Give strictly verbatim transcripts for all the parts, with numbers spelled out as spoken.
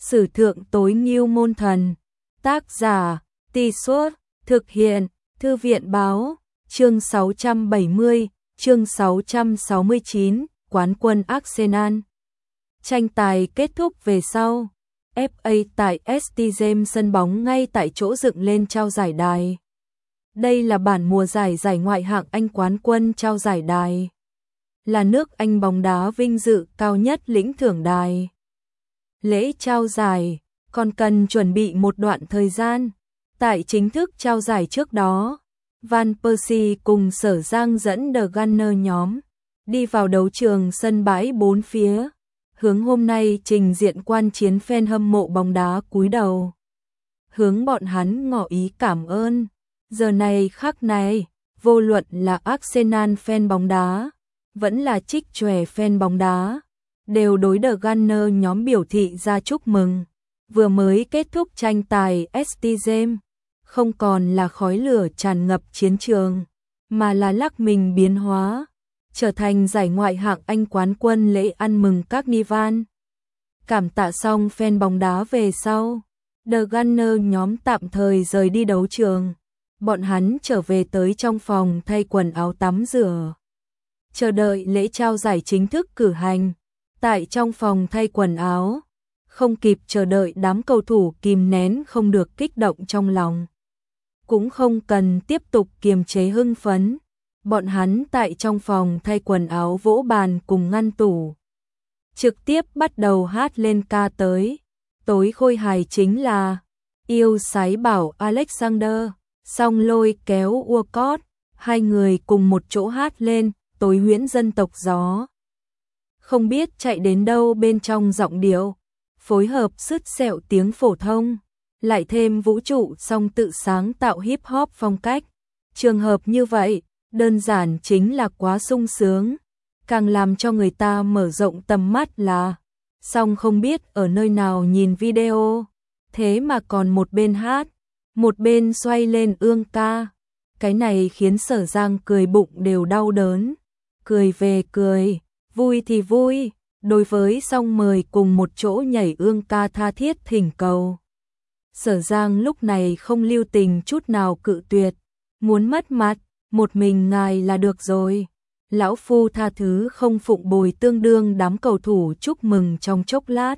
Sử thượng tối ngưu môn thần. Tác giả, Tì Suốt, thực hiện, Thư viện Báo, chương sáu trăm bảy mươi, chương sáu trăm sáu mươi chín, quán quân Arsenal. Tranh tài kết thúc về sau, ép a tại ét tê James sân bóng ngay tại chỗ dựng lên trao giải đài. Đây là bản mùa giải giải ngoại hạng Anh quán quân trao giải đài. Là nước Anh bóng đá vinh dự cao nhất lĩnh thưởng đài. Lễ trao giải còn cần chuẩn bị một đoạn thời gian. Tại chính thức trao giải trước đó, Van Persie cùng Sở Giang dẫn The Gunner nhóm đi vào đấu trường sân bãi bốn phía, hướng hôm nay trình diện quan chiến fan hâm mộ bóng đá cúi đầu. Hướng bọn hắn ngỏ ý cảm ơn. Giờ này khắc này, vô luận là Arsenal fan bóng đá, vẫn là trích chòe fan bóng đá, đều đối The Gunner nhóm biểu thị ra chúc mừng. Vừa mới kết thúc tranh tài ét tê James, không còn là khói lửa tràn ngập chiến trường, mà là lắc mình biến hóa, trở thành giải ngoại hạng Anh quán quân lễ ăn mừng Carnival. Cảm tạ xong fan bóng đá về sau, The Gunner nhóm tạm thời rời đi đấu trường. Bọn hắn trở về tới trong phòng thay quần áo tắm rửa, chờ đợi lễ trao giải chính thức cử hành. Tại trong phòng thay quần áo, không kịp chờ đợi đám cầu thủ kìm nén không được kích động trong lòng. Cũng không cần tiếp tục kiềm chế hưng phấn. Bọn hắn tại trong phòng thay quần áo vỗ bàn cùng ngăn tủ, trực tiếp bắt đầu hát lên ca tới. Tối khôi hài chính là yêu sái bảo Alexander, xong lôi kéo Walcott, hai người cùng một chỗ hát lên tối huyễn dân tộc gió. Không biết chạy đến đâu bên trong giọng điệu, phối hợp sứt sẹo tiếng phổ thông, lại thêm vũ trụ song tự sáng tạo hip hop phong cách. Trường hợp như vậy, đơn giản chính là quá sung sướng. Càng làm cho người ta mở rộng tầm mắt là, song không biết ở nơi nào nhìn video, thế mà còn một bên hát, một bên xoay lên ương ca. Cái này khiến Sở Giang cười bụng đều đau đớn. Cười về cười, vui thì vui, đối với song mời cùng một chỗ nhảy ương ca tha thiết thỉnh cầu. Sở Giang lúc này không lưu tình chút nào cự tuyệt, muốn mất mặt, một mình ngài là được rồi. Lão phu tha thứ không phụng bồi tương đương đám cầu thủ chúc mừng trong chốc lát.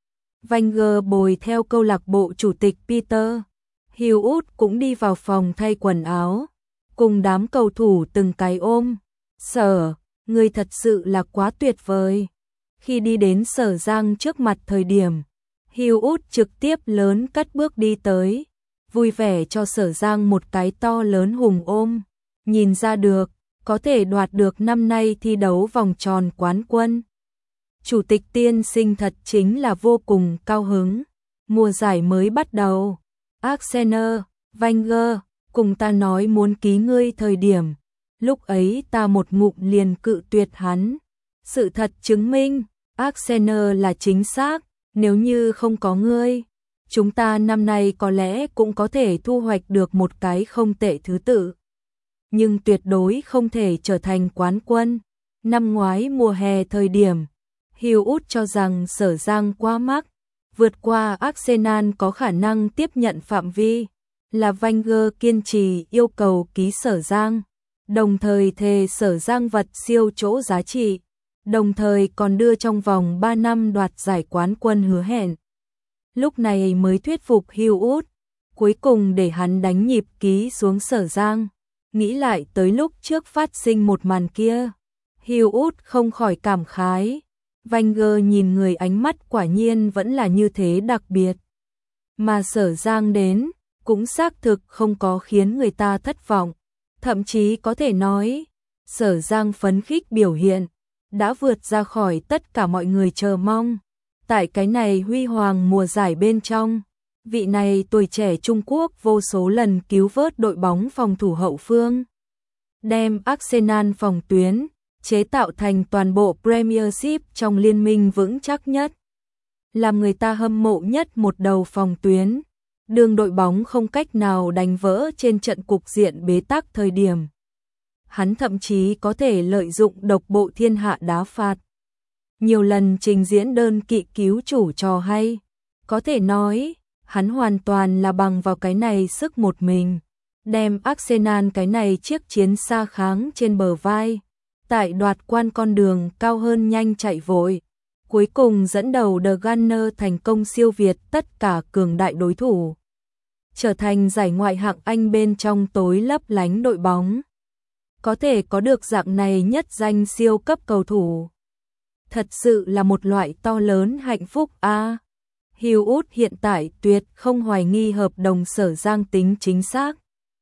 Wenger bồi theo câu lạc bộ chủ tịch Peter Hughes cũng đi vào phòng thay quần áo, cùng đám cầu thủ từng cái ôm. Sở, người thật sự là quá tuyệt vời. Khi đi đến Sở Giang trước mặt thời điểm, Hughes trực tiếp lớn cất bước đi tới, vui vẻ cho Sở Giang một cái to lớn hùng ôm. Nhìn ra được, có thể đoạt được năm nay thi đấu vòng tròn quán quân. Chủ tịch tiên sinh thật chính là vô cùng cao hứng. Mùa giải mới bắt đầu, Arsenal, Wenger, cùng ta nói muốn ký ngươi thời điểm, lúc ấy ta một ngụm liền cự tuyệt hắn. Sự thật chứng minh, Arsenal là chính xác, nếu như không có ngươi, chúng ta năm nay có lẽ cũng có thể thu hoạch được một cái không tệ thứ tự. Nhưng tuyệt đối không thể trở thành quán quân. Năm ngoái mùa hè thời điểm, Hughes cho rằng Sở Giang quá mắc, vượt qua Arsenal có khả năng tiếp nhận phạm vi, là Wenger kiên trì yêu cầu ký Sở Giang, đồng thời thề Sở Giang vật siêu chỗ giá trị, đồng thời còn đưa trong vòng ba năm đoạt giải quán quân hứa hẹn. Lúc này mới thuyết phục Hughes, cuối cùng để hắn đánh nhịp ký xuống Sở Giang. Nghĩ lại tới lúc trước phát sinh một màn kia, Hughes không khỏi cảm khái. Wenger nhìn người ánh mắt quả nhiên vẫn là như thế đặc biệt. Mà Sở Giang đến, cũng xác thực không có khiến người ta thất vọng. Thậm chí có thể nói, Sở Giang phấn khích biểu hiện, đã vượt ra khỏi tất cả mọi người chờ mong. Tại cái này huy hoàng mùa giải bên trong, vị này tuổi trẻ Trung Quốc vô số lần cứu vớt đội bóng phòng thủ hậu phương, đem Arsenal phòng tuyến chế tạo thành toàn bộ Premiership trong liên minh vững chắc nhất, làm người ta hâm mộ nhất một đầu phòng tuyến, đường đội bóng không cách nào đánh vỡ trên trận cục diện bế tắc thời điểm. Hắn thậm chí có thể lợi dụng độc bộ thiên hạ đá phạt, nhiều lần trình diễn đơn kỵ cứu chủ trò hay, Có thể nói, hắn hoàn toàn là bằng vào cái này sức một mình, đem Arsenal cái này chiếc chiến xa kháng trên bờ vai, tại đoạt quan con đường cao hơn nhanh chạy vội. Cuối cùng dẫn đầu The Gunner thành công siêu việt tất cả cường đại đối thủ, trở thành giải ngoại hạng Anh bên trong tối lấp lánh đội bóng. Có thể có được dạng này nhất danh siêu cấp cầu thủ, thật sự là một loại to lớn hạnh phúc a. À, Hughes hiện tại tuyệt không hoài nghi hợp đồng Sở Giang tính chính xác.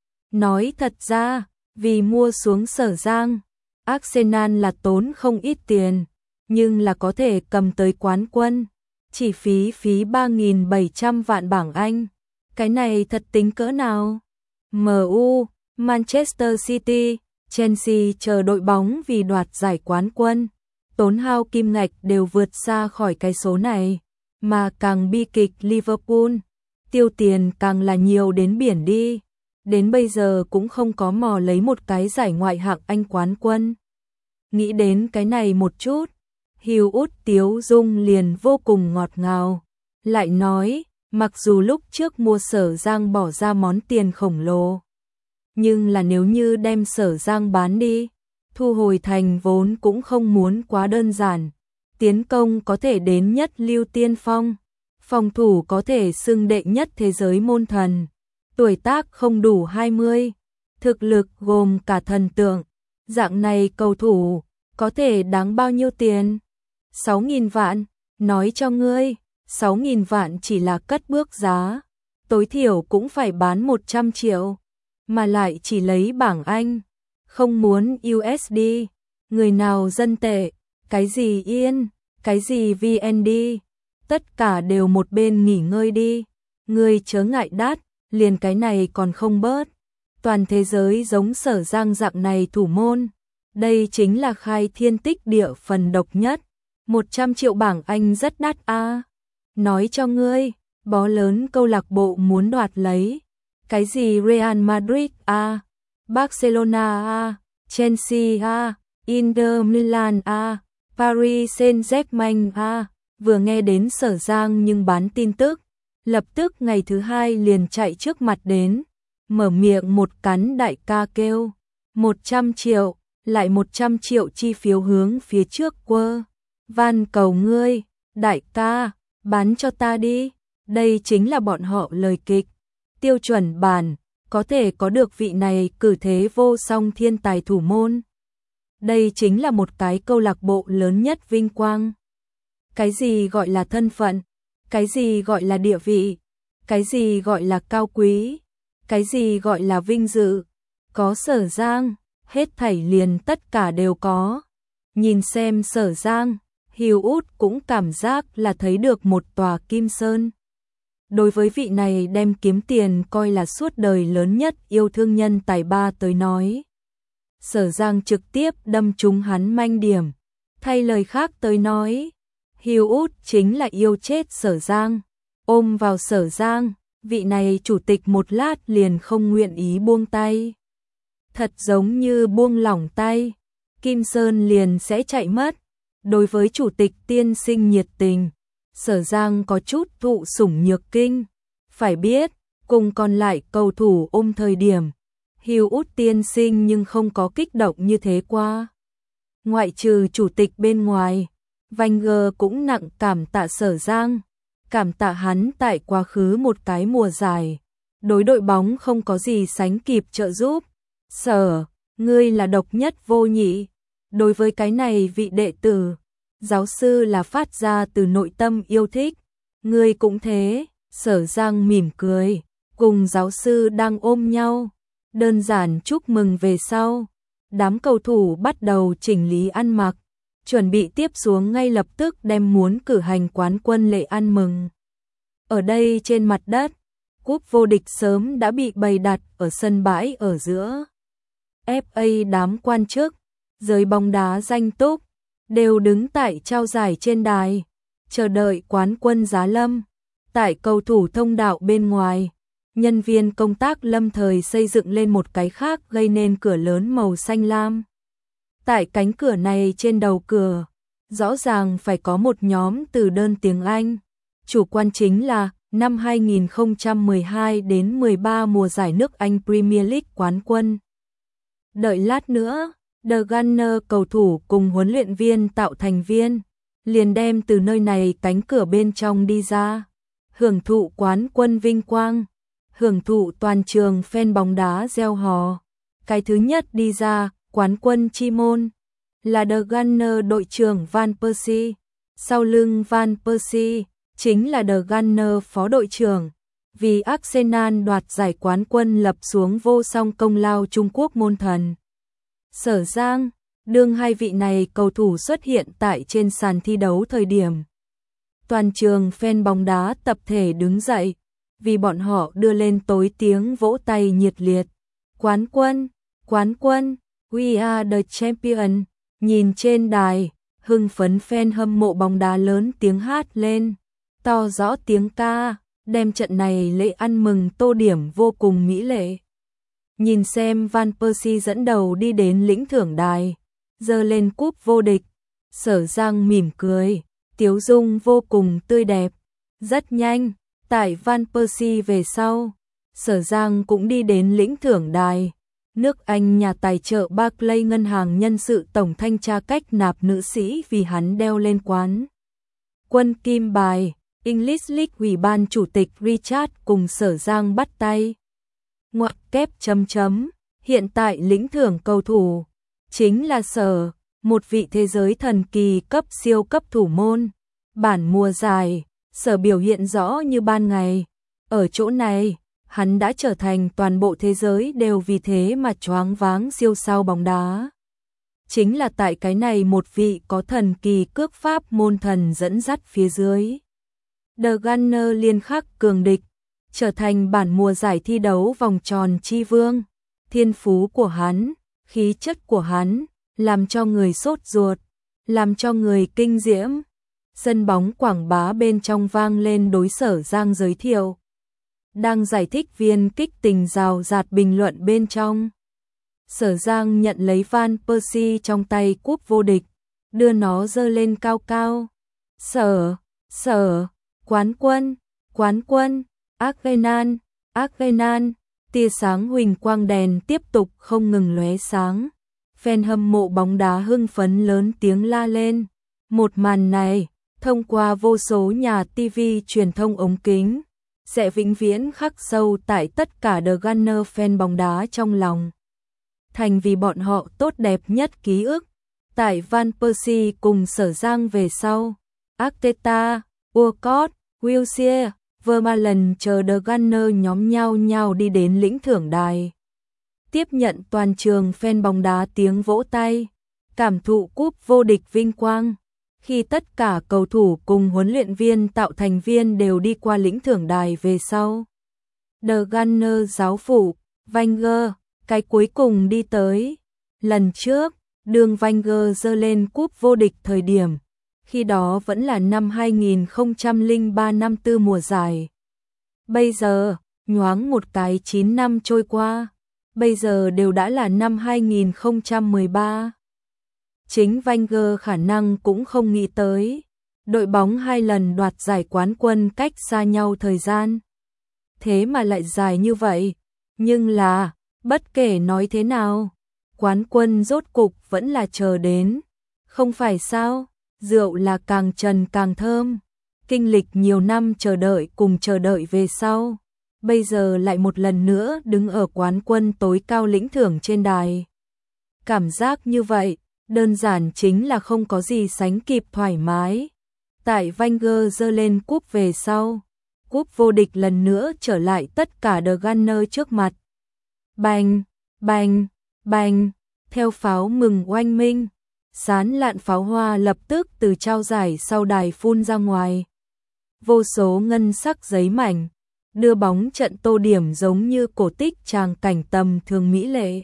Nói thật ra, vì mua xuống Sở Giang, Arsenal là tốn không ít tiền, nhưng là có thể cầm tới quán quân, chỉ phí phí ba nghìn bảy trăm vạn bảng Anh. Cái này thật tính cỡ nào? em u, Manchester City, Chelsea chờ đội bóng vì đoạt giải quán quân, tốn hao kim ngạch đều vượt xa khỏi cái số này, mà càng bi kịch Liverpool, tiêu tiền càng là nhiều đến biển đi, đến bây giờ cũng không có mò lấy một cái giải ngoại hạng Anh quán quân. Nghĩ đến cái này một chút, Hughes tiếu dung liền vô cùng ngọt ngào, lại nói, mặc dù lúc trước mua Sở Giang bỏ ra món tiền khổng lồ, nhưng là nếu như đem Sở Giang bán đi, thu hồi thành vốn cũng không muốn quá đơn giản. Tiến công có thể đến nhất lưu tiên phong, phòng thủ có thể xưng đệ nhất thế giới môn thần, tuổi tác không đủ hai mươi, thực lực gồm cả thần tượng, dạng này cầu thủ có thể đáng bao nhiêu tiền? sáu nghìn vạn, nói cho ngươi, sáu nghìn vạn chỉ là cất bước giá, tối thiểu cũng phải bán một trăm triệu, mà lại chỉ lấy bảng Anh, không muốn u ét đê, người nào dân tệ, cái gì yên, cái gì vê en đê, tất cả đều một bên nghỉ ngơi đi, ngươi chớ ngại đắt, liền cái này còn không bớt, toàn thế giới giống Sở Giang dạng này thủ môn, đây chính là khai thiên tích địa phần độc nhất, một trăm triệu bảng Anh rất đắt a. À. Nói cho ngươi, bó lớn câu lạc bộ muốn đoạt lấy, cái gì Real Madrid a, à, Barcelona a, à, Chelsea a, à, Inter Milan a, à, Paris Saint-Germain a, à, vừa nghe đến Sở Giang nhưng bán tin tức, lập tức ngày thứ hai liền chạy trước mặt đến, mở miệng một cắn đại ca kêu, một trăm triệu, lại một trăm triệu chi phiếu hướng phía trước quơ, van cầu ngươi, đại ca, bán cho ta đi, đây chính là bọn họ lời kịch, tiêu chuẩn bản, có thể có được vị này cử thế vô song thiên tài thủ môn. Đây chính là một cái câu lạc bộ lớn nhất vinh quang. Cái gì gọi là thân phận, cái gì gọi là địa vị, cái gì gọi là cao quý, cái gì gọi là vinh dự, có Sở Giang, hết thảy liền tất cả đều có. Nhìn xem Sở Giang, Hughes cũng cảm giác là thấy được một tòa kim sơn. Đối với vị này đem kiếm tiền coi là suốt đời lớn nhất yêu thương nhân tài ba tới nói, Sở Giang trực tiếp đâm trúng hắn manh điểm. Thay lời khác tới nói, Hughes chính là yêu chết Sở Giang, ôm vào Sở Giang, vị này chủ tịch một lát liền không nguyện ý buông tay. Thật giống như buông lỏng tay, Kim Sơn liền sẽ chạy mất. Đối với chủ tịch tiên sinh nhiệt tình, Sở Giang có chút thụ sủng nhược kinh. Phải biết, cùng còn lại cầu thủ ôm thời điểm, Hughes tiên sinh nhưng không có kích động như thế qua. Ngoại trừ chủ tịch bên ngoài, Wenger cũng nặng cảm tạ Sở Giang, cảm tạ hắn tại quá khứ một cái mùa giải, đối đội bóng không có gì sánh kịp trợ giúp. Sở, ngươi là độc nhất vô nhị. Đối với cái này vị đệ tử, giáo sư là phát ra từ nội tâm yêu thích. Ngươi cũng thế. Sở Giang mỉm cười, cùng giáo sư đang ôm nhau, đơn giản chúc mừng về sau. Đám cầu thủ bắt đầu chỉnh lý ăn mặc, chuẩn bị tiếp xuống ngay lập tức đem muốn cử hành quán quân lễ ăn mừng. Ở đây trên mặt đất, cúp vô địch sớm đã bị bày đặt ở sân bãi ở giữa. ép a đám quan chức, giới bóng đá danh túc, đều đứng tại trao giải trên đài, chờ đợi quán quân giá lâm. Tại cầu thủ thông đạo bên ngoài, nhân viên công tác lâm thời xây dựng lên một cái khác gây nên cửa lớn màu xanh lam. Tại cánh cửa này trên đầu cửa, rõ ràng phải có một nhóm từ đơn tiếng Anh, chủ quan chính là năm hai nghìn không trăm mười hai đến mười ba mùa giải nước Anh Premier League quán quân. Đợi lát nữa, The Gunner cầu thủ cùng huấn luyện viên tạo thành viên, liền đem từ nơi này cánh cửa bên trong đi ra, hưởng thụ quán quân vinh quang, hưởng thụ toàn trường fan bóng đá reo hò. Cái thứ nhất đi ra, quán quân chi môn, là The Gunner đội trưởng Van Persie, sau lưng Van Persie chính là The Gunner phó đội trưởng, vì Arsenal đoạt giải quán quân lập xuống vô song công lao Trung Quốc môn thần. Sở Giang, đương hai vị này cầu thủ xuất hiện tại trên sàn thi đấu thời điểm, toàn trường fan bóng đá tập thể đứng dậy, vì bọn họ đưa lên tối tiếng vỗ tay nhiệt liệt. Quán quân, quán quân, we are the champion. Nhìn trên đài, hưng phấn fan hâm mộ bóng đá lớn tiếng hát lên, to rõ tiếng ca, đem trận này lễ ăn mừng tô điểm vô cùng mỹ lệ. Nhìn xem Van Persie dẫn đầu đi đến lĩnh thưởng đài, giơ lên cúp vô địch, Sở Giang mỉm cười, tiếu dung vô cùng tươi đẹp. Rất nhanh, tại Van Persie về sau, Sở Giang cũng đi đến lĩnh thưởng đài. Nước Anh nhà tài trợ Barclays ngân hàng nhân sự tổng thanh tra cách nạp nữ sĩ vì hắn đeo lên quán quân kim bài. English League ủy ban chủ tịch Richard cùng Sở Giang bắt tay. Ngoặc kép chấm chấm, hiện tại lĩnh thưởng cầu thủ chính là Sở, một vị thế giới thần kỳ cấp siêu cấp thủ môn. Bản mùa giải, Sở biểu hiện rõ như ban ngày. Ở chỗ này, hắn đã trở thành toàn bộ thế giới đều vì thế mà choáng váng siêu sao bóng đá. Chính là tại cái này một vị có thần kỳ cước pháp môn thần dẫn dắt phía dưới. The Gunner liên khắc cường địch, trở thành bản mùa giải thi đấu vòng tròn chi vương. Thiên phú của hắn, khí chất của hắn, làm cho người sốt ruột, làm cho người kinh diễm. Sân bóng quảng bá bên trong vang lên đối Sở Giang giới thiệu. Đang giải thích viên kích tình rào rạt bình luận bên trong. Sở Giang nhận lấy Van Persie trong tay cúp vô địch, đưa nó giơ lên cao cao. Sở, Sở, quán quân, quán quân, Arsenal, Arsenal, tia sáng huỳnh quang đèn tiếp tục không ngừng lóe sáng. Fan hâm mộ bóng đá hưng phấn lớn tiếng la lên. Một màn này, thông qua vô số nhà ti vi truyền thông ống kính, sẽ vĩnh viễn khắc sâu tại tất cả The Gunner fan bóng đá trong lòng. Thành vì bọn họ tốt đẹp nhất ký ức. Tại Van Persie cùng Sở Giang về sau, Arteta, Walcott, Wilshere, Vermaelen chờ The Gunner nhóm nhau nhau đi đến lĩnh thưởng đài. Tiếp nhận toàn trường fan bóng đá tiếng vỗ tay, cảm thụ cúp vô địch vinh quang. Khi tất cả cầu thủ cùng huấn luyện viên tạo thành viên đều đi qua lĩnh thưởng đài về sau, The Gunner giáo phụ, Wenger, cái cuối cùng đi tới. Lần trước, đường Wenger giơ lên cúp vô địch thời điểm, khi đó vẫn là năm hai nghìn không trăm lẻ ba năm tư mùa giải. Bây giờ, nhoáng một cái chín năm trôi qua, bây giờ đều đã là năm hai nghìn không trăm mười ba. Chính Wenger khả năng cũng không nghĩ tới, đội bóng hai lần đoạt giải quán quân cách xa nhau thời gian. Thế mà lại dài như vậy, nhưng là, bất kể nói thế nào, quán quân rốt cục vẫn là chờ đến. Không phải sao, rượu là càng trần càng thơm. Kinh lịch nhiều năm chờ đợi cùng chờ đợi về sau, bây giờ lại một lần nữa đứng ở quán quân tối cao lĩnh thưởng trên đài. Cảm giác như vậy, đơn giản chính là không có gì sánh kịp thoải mái. Tại Wenger giơ lên cúp về sau, cúp vô địch lần nữa trở lại tất cả The Gunner trước mặt. Bành, bành, bành, theo pháo mừng oanh minh, sán lạn pháo hoa lập tức từ trao giải sau đài phun ra ngoài. Vô số ngân sắc giấy mảnh, đưa bóng trận tô điểm giống như cổ tích tràng cảnh tầm thường mỹ lệ.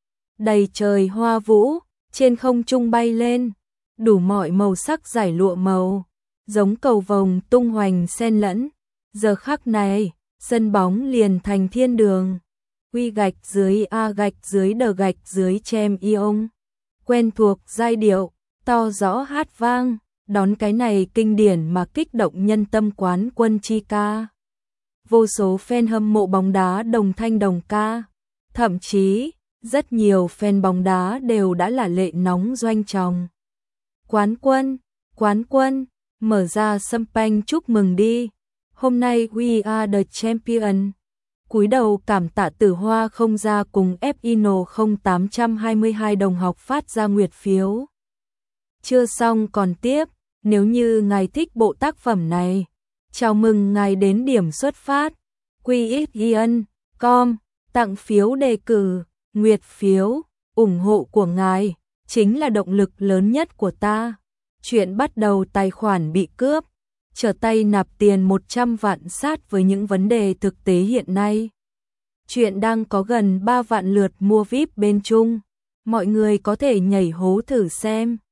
Đầy trời hoa vũ, trên không trung bay lên, đủ mọi màu sắc giải lụa màu, giống cầu vồng tung hoành xen lẫn. Giờ khắc này, sân bóng liền thành thiên đường. Quy gạch dưới A gạch dưới đờ gạch dưới chem ion. Quen thuộc giai điệu, to rõ hát vang, đón cái này kinh điển mà kích động nhân tâm quán quân chi ca. Vô số fan hâm mộ bóng đá đồng thanh đồng ca, thậm chí rất nhiều fan bóng đá đều đã là lệ nóng doanh tròng. Quán quân, quán quân, mở ra champagne chúc mừng đi. Hôm nay we are the champion. Cúi đầu cảm tạ Tử Hoa không ra cùng ép ino không tám hai hai đồng học phát ra nguyệt phiếu. Chưa xong còn tiếp, nếu như ngài thích bộ tác phẩm này, chào mừng ngài đến điểm xuất phát quy x ion chấm com, tặng phiếu đề cử, nguyệt phiếu, ủng hộ của ngài chính là động lực lớn nhất của ta. Chuyện bắt đầu tài khoản bị cướp, trở tay nạp tiền một trăm vạn sát với những vấn đề thực tế hiện nay. Chuyện đang có gần ba vạn lượt mua víp bên Trung, mọi người có thể nhảy hố thử xem.